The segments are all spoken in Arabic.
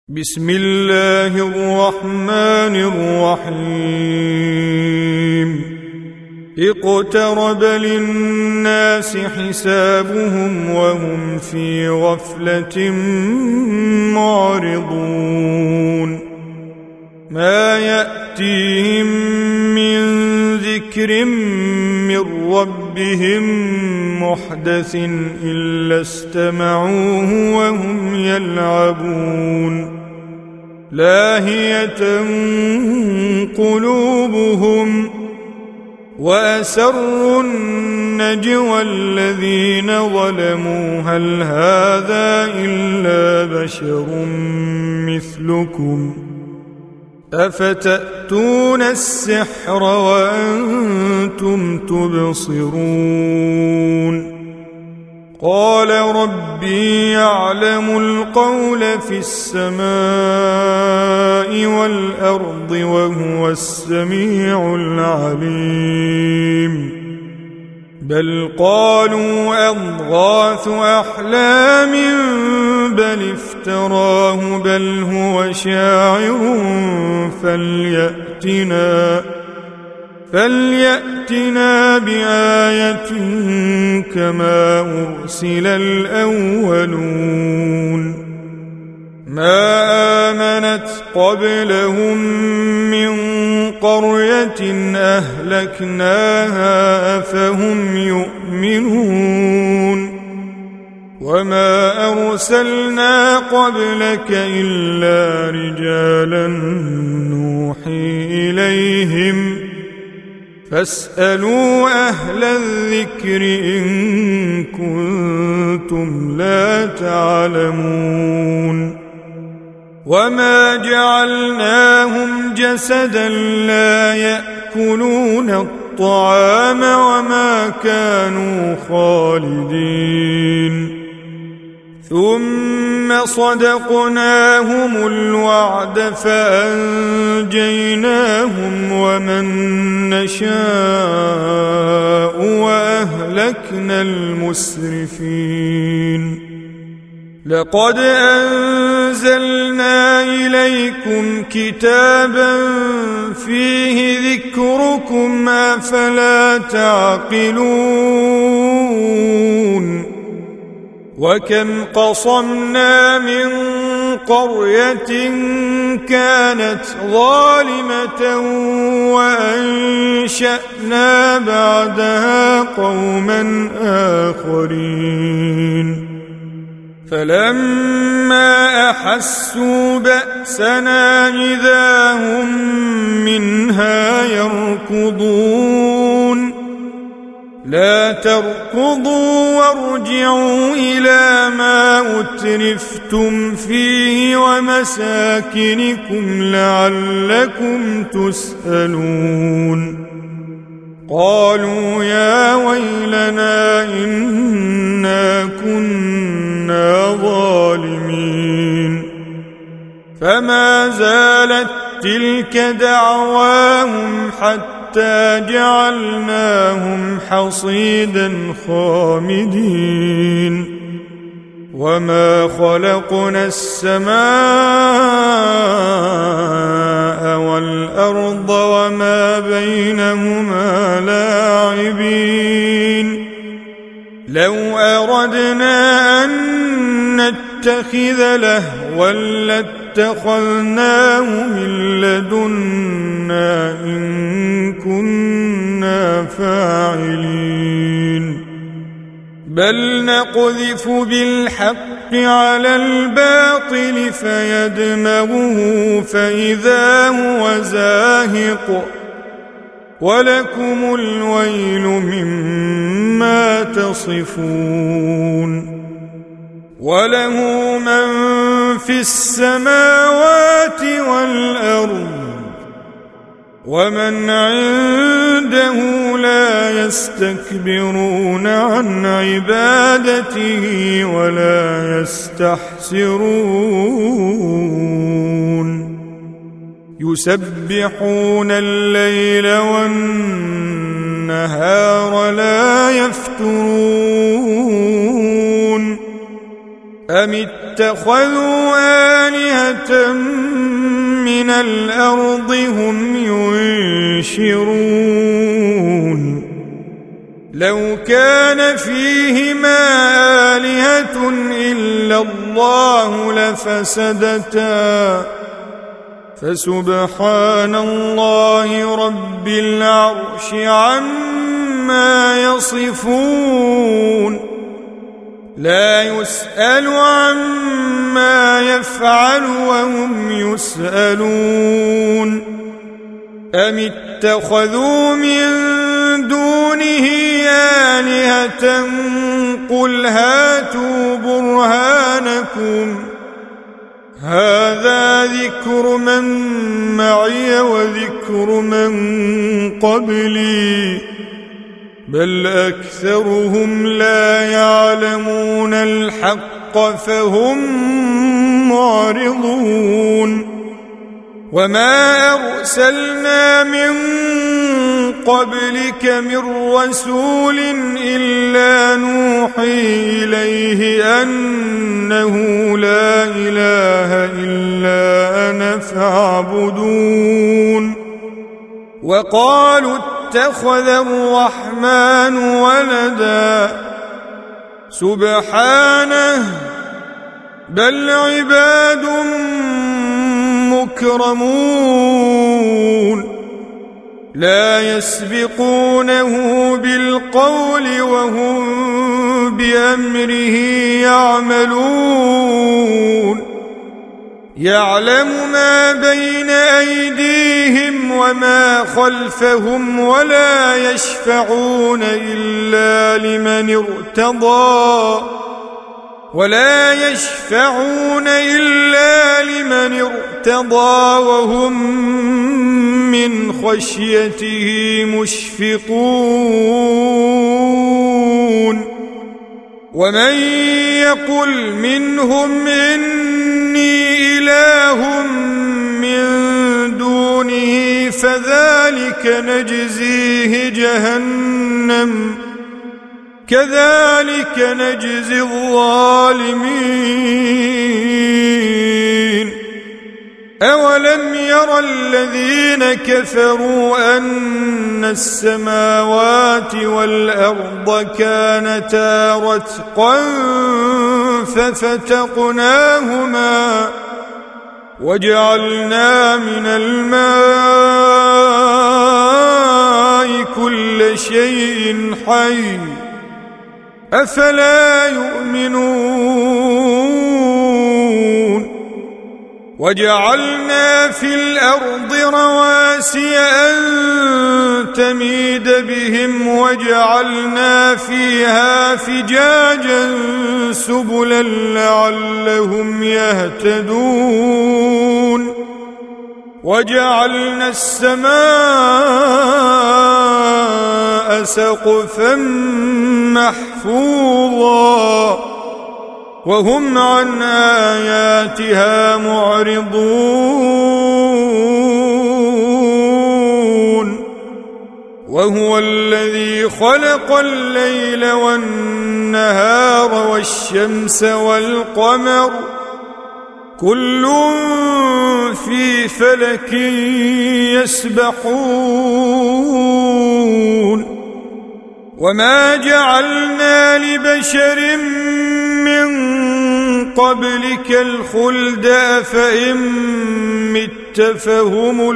بسم الله الرحمن الرحيم اقترب للناس حسابهم وهم في غفلة معرضون ما يأتيهم من ذكر من ربهم محدث إلا استمعوه وهم يلعبون لاهية قلوبهم وأسروا النجوى الذين ظلموا هل هذا إلا بشر مثلكم أفتأتون السحر وأنتم تبصرون قال ربي يعلم القول في السماء والأرض وهو السميع العليم بل قالوا أضغاث أحلام بل افتراه بل هو شاعر فليأتنا بآية كما أرسل الأولون ما آمنت قبلهم من قرية أهلكناها أفهم يؤمنون وما أرسلنا قبلك إلا رجالا نوحي إليهم فاسألوا أهل الذكر إن كنتم لا تعلمون وما جعلناهم جسدا لا يأكلون الطعام وما كانوا خالدين ثم صدقناهم الوعد فأنجيناهم ومن نشاء وأهلكنا المسرفين لقد أنزلنا إليكم كتابا فيه ذكركم أفلا تعقلون وكم قصمنا من قرية كانت ظالمة وأنشأنا بعدها قوما آخرين فلما أحسوا بأسنا إذا هم منها يركضون لا تركضوا وارجعوا إلى ما أترفتم فيه ومساكنكم لعلكم تسألون قالوا يا ويلنا إنا كنا ظالمين فما زالت تلك دعواهم حتى جعلناهم حصيدا خامدين وما خلقنا السماء والأرض وما بينهما لاعبين لو أردنا أن نتخذ لهوا لاتخذناه من لدنا إن كنا فاعلين بل نقذف بالحق على الباطل فيدمغه فإذا هو زاهق ولكم الويل مما تصفون وله من في السماوات والأرض ومن عنده لا يستكبرون عن عبادته ولا يستحسرون يسبحون الليل والنهار لا يفترون أم اتخذوا آلهة من الأرض هم ينشرون لو كان فيهما آلهة إلا الله لفسدتا فسبحان الله رب العرش عما يصفون لا يسأل عما يفعل وهم يسألون أم اتخذوا من دونه آلهة قل هاتوا برهانكم هذا ذكر من معي وذكر من قبلي بل أكثرهم لا يعلمون الحق فهم معرضون وما أرسلنا من قبلك من رسول إلا نوحي إليه أنه لا إله إلا أنا فاعبدون وقالوا اتخذ الرحمن ولدا سبحانه بل عباد مكرمون لا يسبقونه بالقول وهم بأمره يعملون يعلم ما بين أيديهم وما خلفهم ولا يشفعون إلا لمن ارتضى وهم من خشيته مشفقون ومن يقل منهم إني إله من دونه فذلك نجزيه جهنم كذلك نجزي الظالمين أولم ير الذين كفروا أن السماوات والأرض كانتا رتقا ففتقناهما وجعلنا من الماء كل شيء حي أفلا يؤمنون وجعلنا في الأرض رواسي أن تميد بهم وجعلنا فيها فجاجا سبلا لعلهم يهتدون وجعلنا السماء سقفا محفوظا وهم عن آياتها معرضون وهو الذي خلق الليل والنهار والشمس والقمر كل في فلك يسبحون وما جعلنا لبشر من قبلك الخلد أفإن مت فهم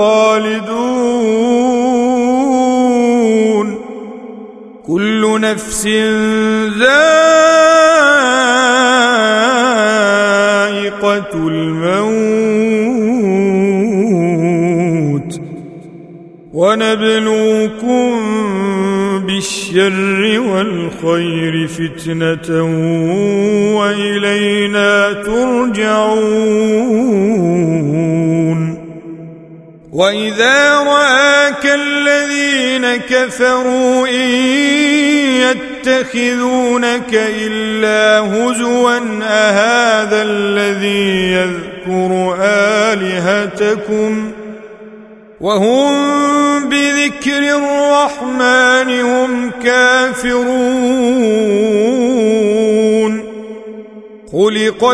الخالدون كل نفس ذائقة الموت ونبلوكم بالشر والخير فتنة وإلينا ترجعون وإذا رآك الذين كفروا إن يتخذونك إلا هزوا أهذا الذي يذكر آلهتكم وهم بذكر الرحمن هم كافرون خلق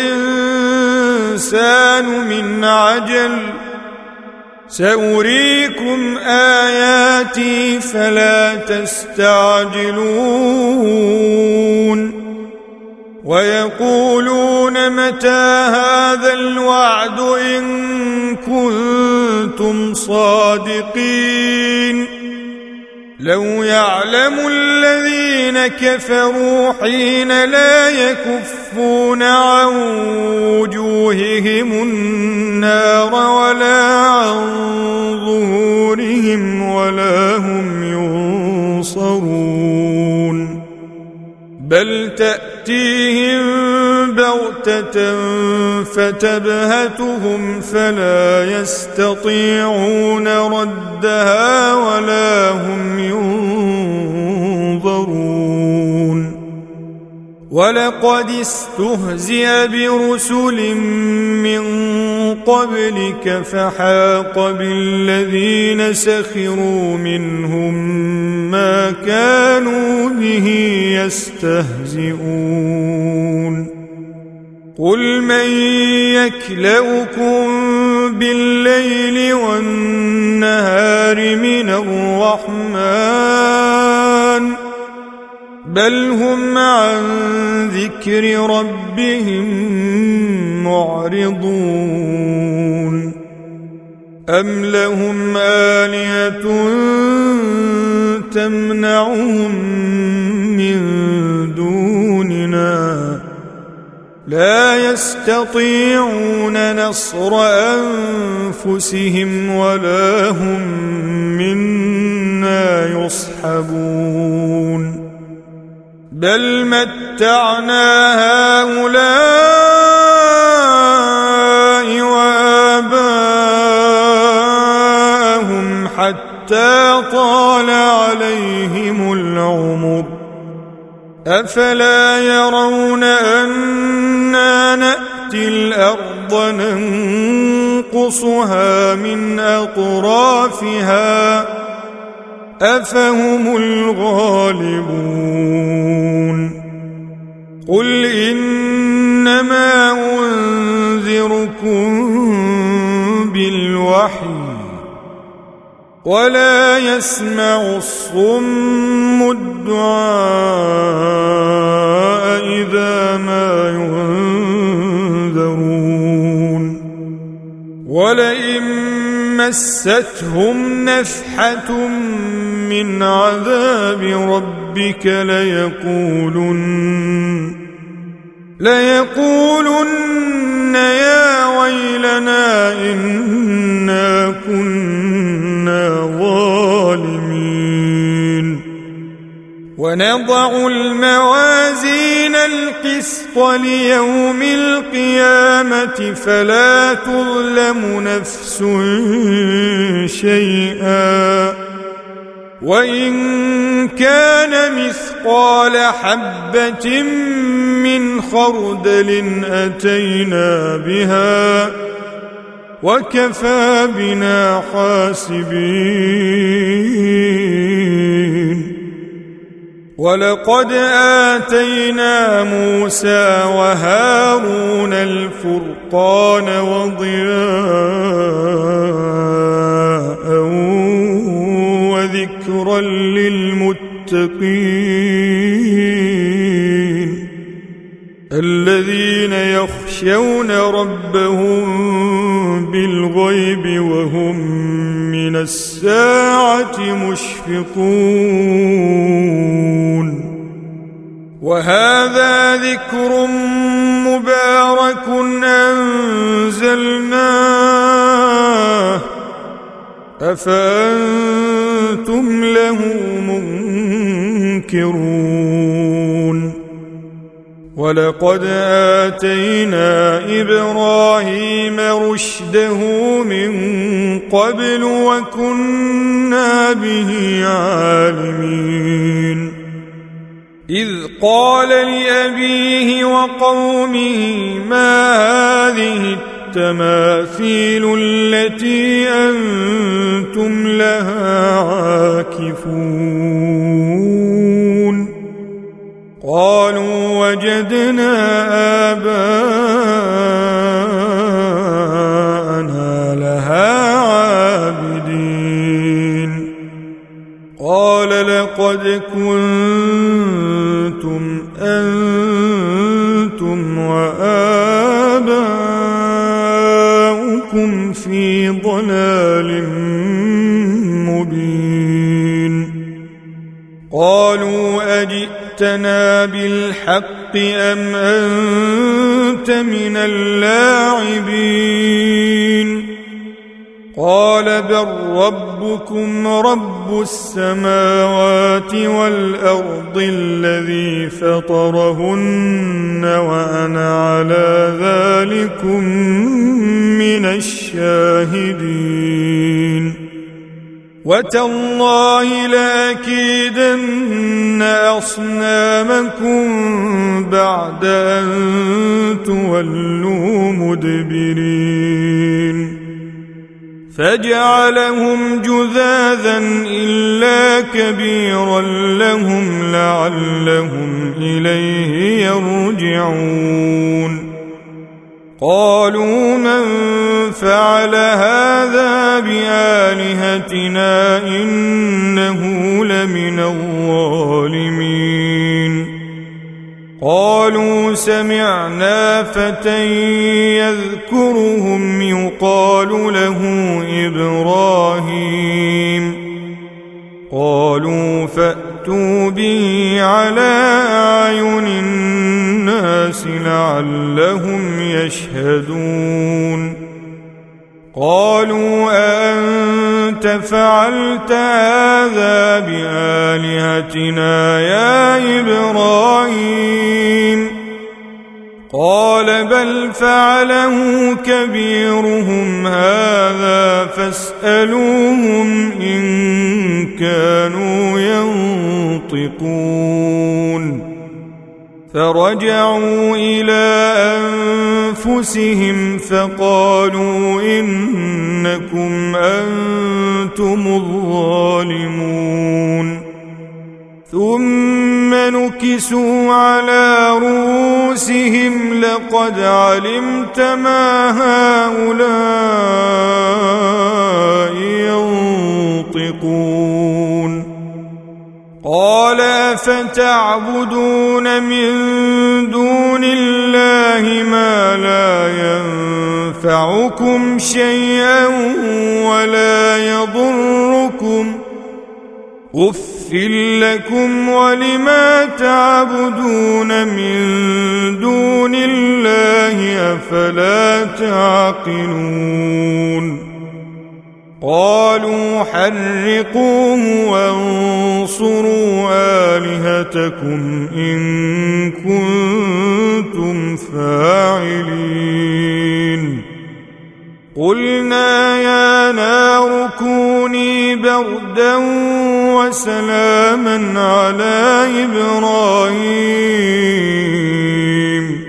الإنسان من عجل سأريكم آياتي فلا تستعجلون ويقولون متى هذا الوعد إن كنتم صادقين لو يعلم الذين كفروا حين لا يكفون عن وجوههم النار ولا عن ظهورهم ولا هم ينصرون بل تأتيهم بغتة فتبهتهم فلا يستطيعون ردها ولا هم ينظرون ولقد استهزئ برسل من قبلك فحاق بالذين سخروا منهم ما كانوا به يستهزئون قل من يكلؤكم بالليل والنهار من الرحمن بل هم عن ذكر ربهم معرضون أم لهم آلهة تمنعهم من دوننا لا يستطيعون نصر أنفسهم ولا هم منا يصحبون بل متعنا هؤلاء وآباءهم حتى طال عليهم العمر أفلا يرون أنا نأتي الأرض ننقصها من أطرافها أفهم الغالبون قل إنما أنذركم بالوحي ولا يسمع الصم الدعاء إذا ما ينذرون ولئن مستهم نفحة من عذاب ربك ليقولن يا ويلنا إنا كنا ظالمين ونضع الموازين القسط ليوم القيامة فلا تظلم نفس شيئا وإن كان مثقال حبة من خردل أتينا بها وكفى بنا حاسبين ولقد آتينا موسى وهارون الفرقان وضياء وذكرا للمتقين الذين يخشون ربهم بالغيب وهم من الساعة مشفقون وهذا ذكر مبارك أنزلناه أفأنتم له منكرون ولقد آتينا إبراهيم رشده من قبل وكنا به عالمين إذ قال لأبيه وقومه ما هذه التماثيل التي أنتم لها عاكفون قالوا وجدنا آباءنا لها عابدين قال لقد كنتم أنتم وآباؤكم في ضلال مبين قالوا أجئتنا بالحق أم أنت من اللاعبين قال بل ربكم رب السماوات والأرض الذي فطرهن وأنا على ذلكم من الشاهدين وتالله لأكيدن أصنامكم بعد أن تولوا مدبرين فجعلهم جذاذا إلا كبيرا لهم لعلهم إليه يرجعون قالوا من فعل هذا بآلهتنا إنه لمن الظالمين قالوا سمعنا فتى يذكرهم يقال له إبراهيم قالوا فأتوا به على أعين الناس لعلهم يشهدون قالوا أأنت فعلت هذا بآلهتنا يا إبراهيم قال بل فعله كبيرهم هذا فاسألوهم إن كانوا ينطقون فرجعوا إلى أنفسهم فقالوا إنكم أنتم الظالمون ثم نكسوا على رؤوسهم لقد علمت ما هؤلاء ينطقون قال أفتعبدون من دون الله ما لا ينفعكم شيئا ولا يضركم أُفٍّ لكم ولما تعبدون من دون الله أفلا تعقلون قالوا حرقوه وانصروا آلهتكم إن كنتم فاعلين قلنا يا نار كوني بردا وسلاما على إبراهيم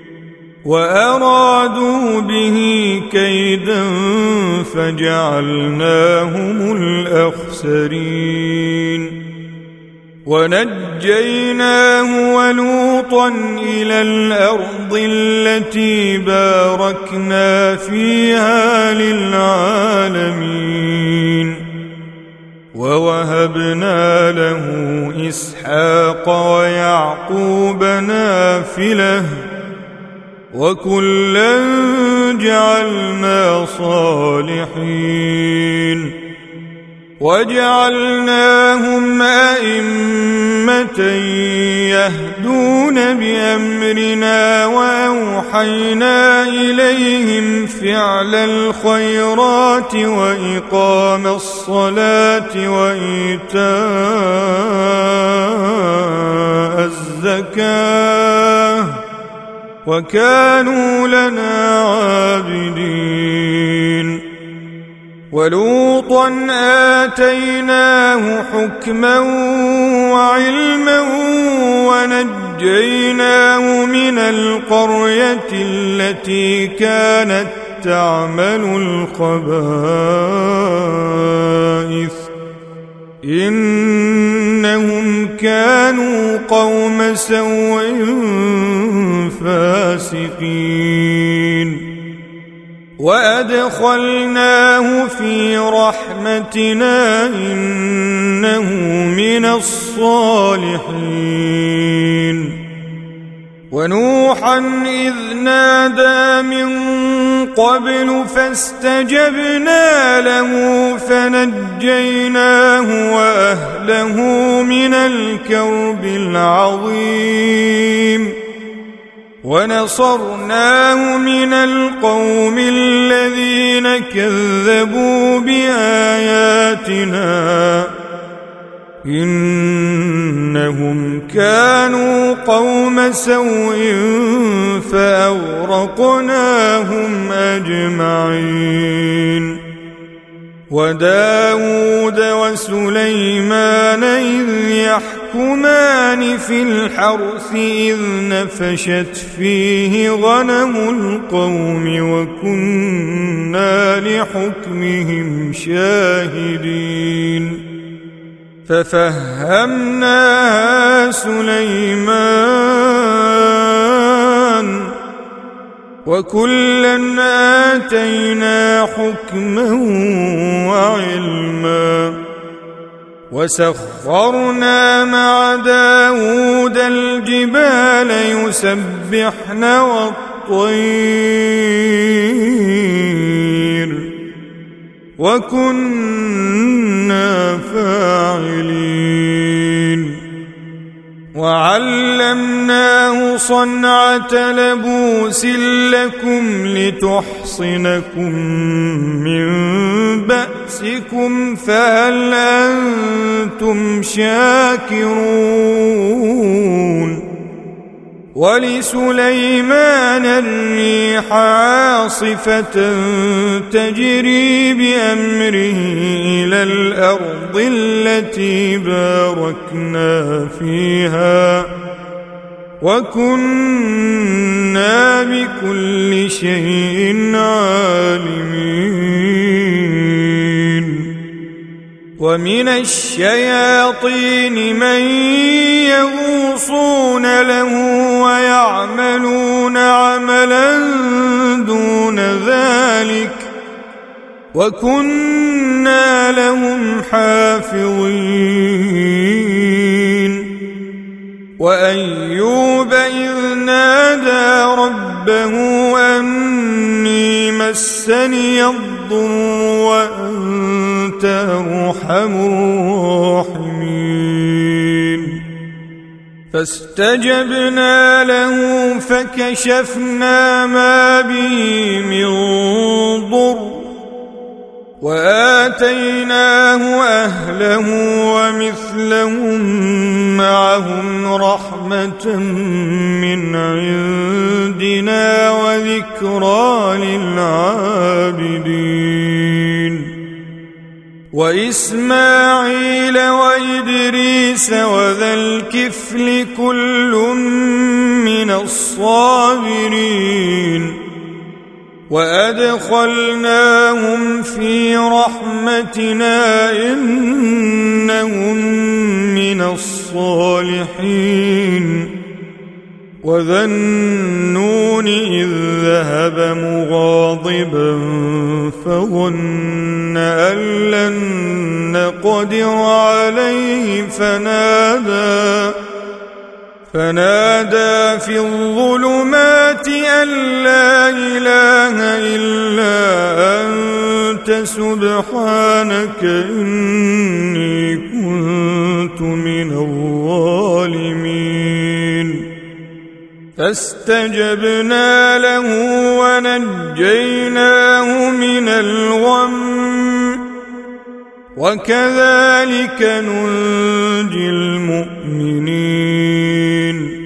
وأرادوا به كيدا فجعلناهم الأخسرين ونجيناه ولوطا إلى الأرض التي باركنا فيها للعالمين ووهبنا له إسحاق ويعقوب نافلة وكلا جعلنا صالحين وجعلناهم أئمة يهدون بأمرنا وأوحينا إليهم فعل الخيرات وإقام الصلاة وإيتاء الزكاة وكانوا لنا عابدين ولوطا آتيناه حكما وعلما ونجيناه من القرية التي كانت تعمل الخبائث إنهم كانوا قوم سوء فاسقين وأدخلناه في رحمتنا إنه من الصالحين ونوحا إذ نادى من قبل فاستجبنا له فنجيناه وأهله من الكرب العظيم ونصرناه من القوم الذين كذبوا بآياتنا إنهم كانوا قوم سوء فأغرقناهم أجمعين وداود وسليمان إذ يحكمان في الحرث إذ نفشت فيه غنم القوم وكنا لحكمهم شاهدين ففهمناها سليمان وكلا آتينا حكما وعلما وسخرنا مع داود الجبال يسبحن والطير وكنا فاعلين وعلمناه صنعة لبوس لكم لتحصنكم من بأسكم فهل أنتم شاكرون ولسليمان الريح عاصفة تجري بأمره إلى الأرض التي باركنا فيها وكنا بكل شيء عالمين ومن الشياطين من يغوصون له ويعملون عملا دون ذلك وكنا لهم حافظين وأيوب إذ نادى ربه أني مسني الضر وأنت أرحم الراحمين فاستجبنا له فكشفنا ما به من ضر وآتيناه أهله ومثلهم معهم رحمة من عندنا وذكرى للعابدين وإسماعيل وإدريس وذا الكفل كل من الصابرين وأدخلناهم في رحمتنا إنهم من الصالحين وذا النون إذ ذهب مغاضبا فظن أن لن نقدر عليه فنادى في الظلمات أن لا إله إلا أنت سبحانك إني كنت من الظالمين فاستجبنا له ونجيناه من الغم وكذلك ننجي المؤمنين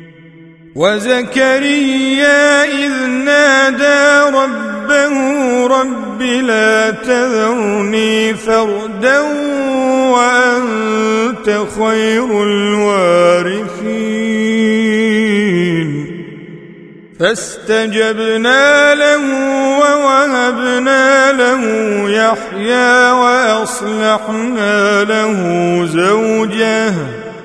وزكريا إذ نادى ربه رب لا تذرني فردا وأنت خير الوارثين فاستجبنا له ووهبنا له يحيى وأصلحنا له زوجه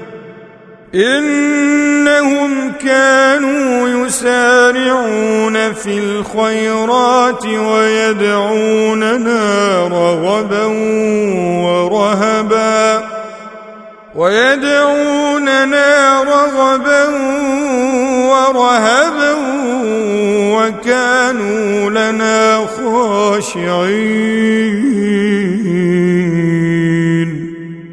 إنهم كانوا يسارعون في الخيرات ويدعوننا رغبا ورهبا وكانوا لنا خاشعين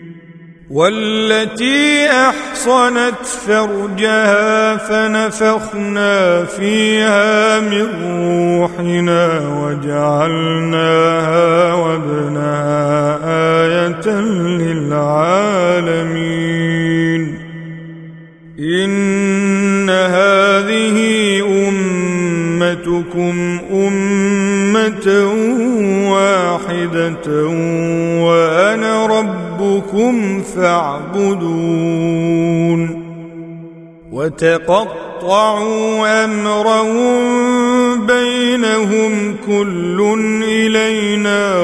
والتي أحصنت فرجها فنفخنا فيها من روحنا وجعلناها وابنها آية للعالمين إن هذه أمتكم أمة واحدة وأنا ربكم فاعبدون وتقطعوا أمرهم بينهم كل إلينا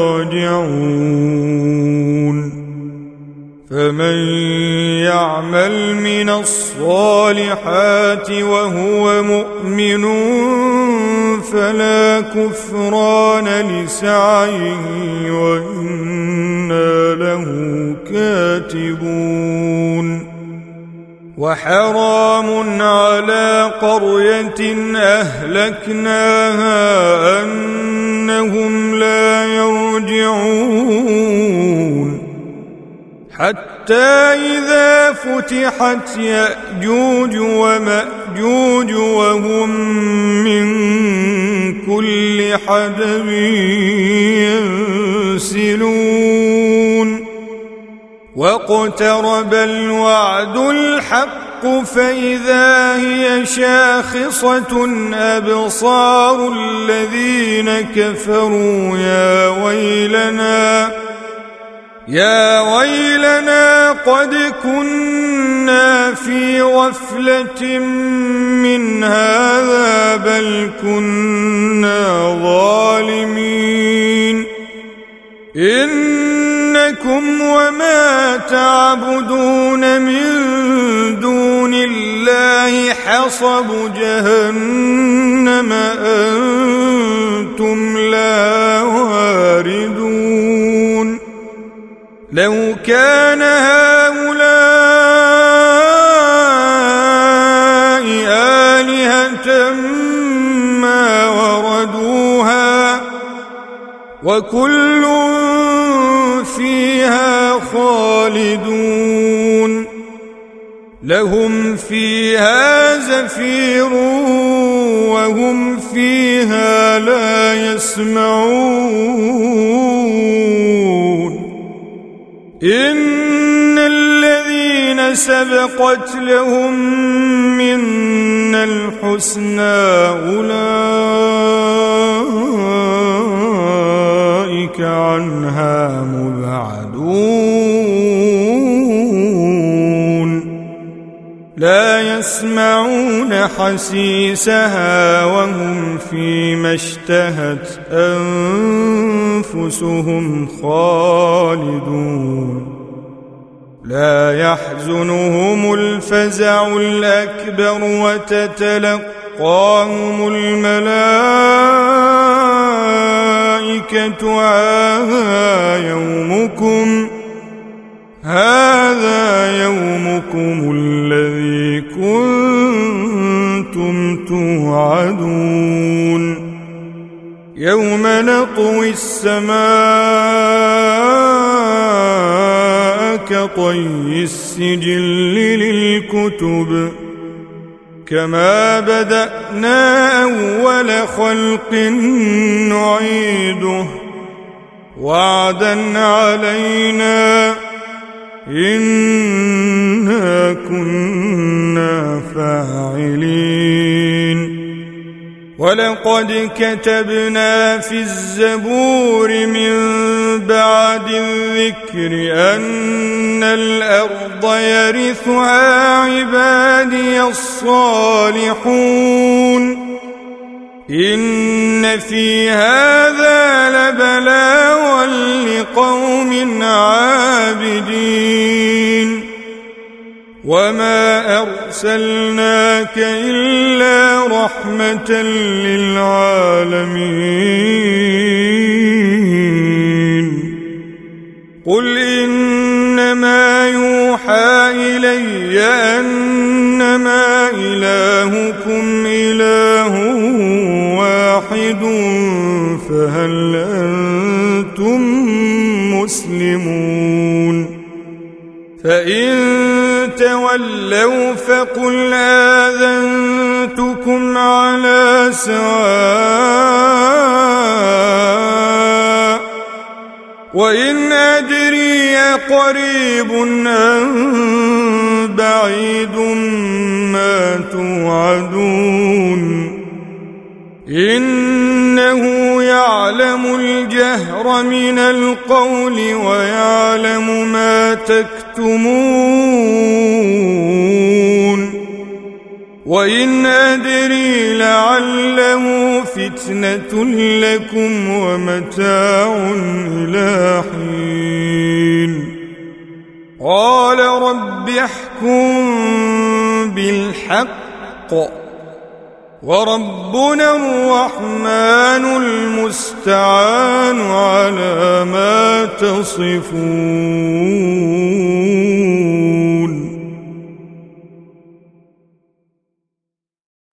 راجعون فمن يعمل من الصالحات وهو مؤمن فلا كفران لسعيه وإنا له كاتبون وحرام على قرية أهلكناها أنهم لا يرجعون حتى إذا فتحت يأجوج ومأجوج وهم من كل حدب ينسلون واقترب الوعد الحق فإذا هي شاخصة أبصار الذين كفروا يا ويلنا قد كنا في غفلة من هذا بل كنا ظالمين إنكم وما تعبدون من دون الله حصب جهنم أنتم لا واردون لو كان هؤلاء آلهة ما وردوها وكل فيها خالدون لهم فيها زفير وهم فيها لا يسمعون إن الذين سبقت لهم منا الحسنى أولئك عنها مبعدون لا يسمعون حسيسها وهم فيما اشتهت أنفسهم خالدون لا يحزنهم الفزع الأكبر وتتلقاهم الملائكة هذا يومكم الذي كنتم توعدون يوم نطوي السماء كطي السجل للكتب كما بدأنا أول خلق نعيده وعدا علينا إنا كنا فاعلين ولقد كتبنا في الزبور من بعد الذكر أن الأرض يرثها عبادي الصالحون إن في هذا لبلاغا لقوم عابدين وما أرسلناك إلا رحمة للعالمين قل إنما يوحى إلي أنما إلهكم إله واحد فهل أنتم مسلمون فإن تولوا فقل آذنتكم على سواء وإن أدري قريب أم بعيد ما توعدون إنه يعلم الجهر من القول ويعلم ما تكتمون وإن أدري لعله فتنة لكم ومتاع إلى حين قال رب احكم بالحق وربنا الرحمن المستعان على ما تصفون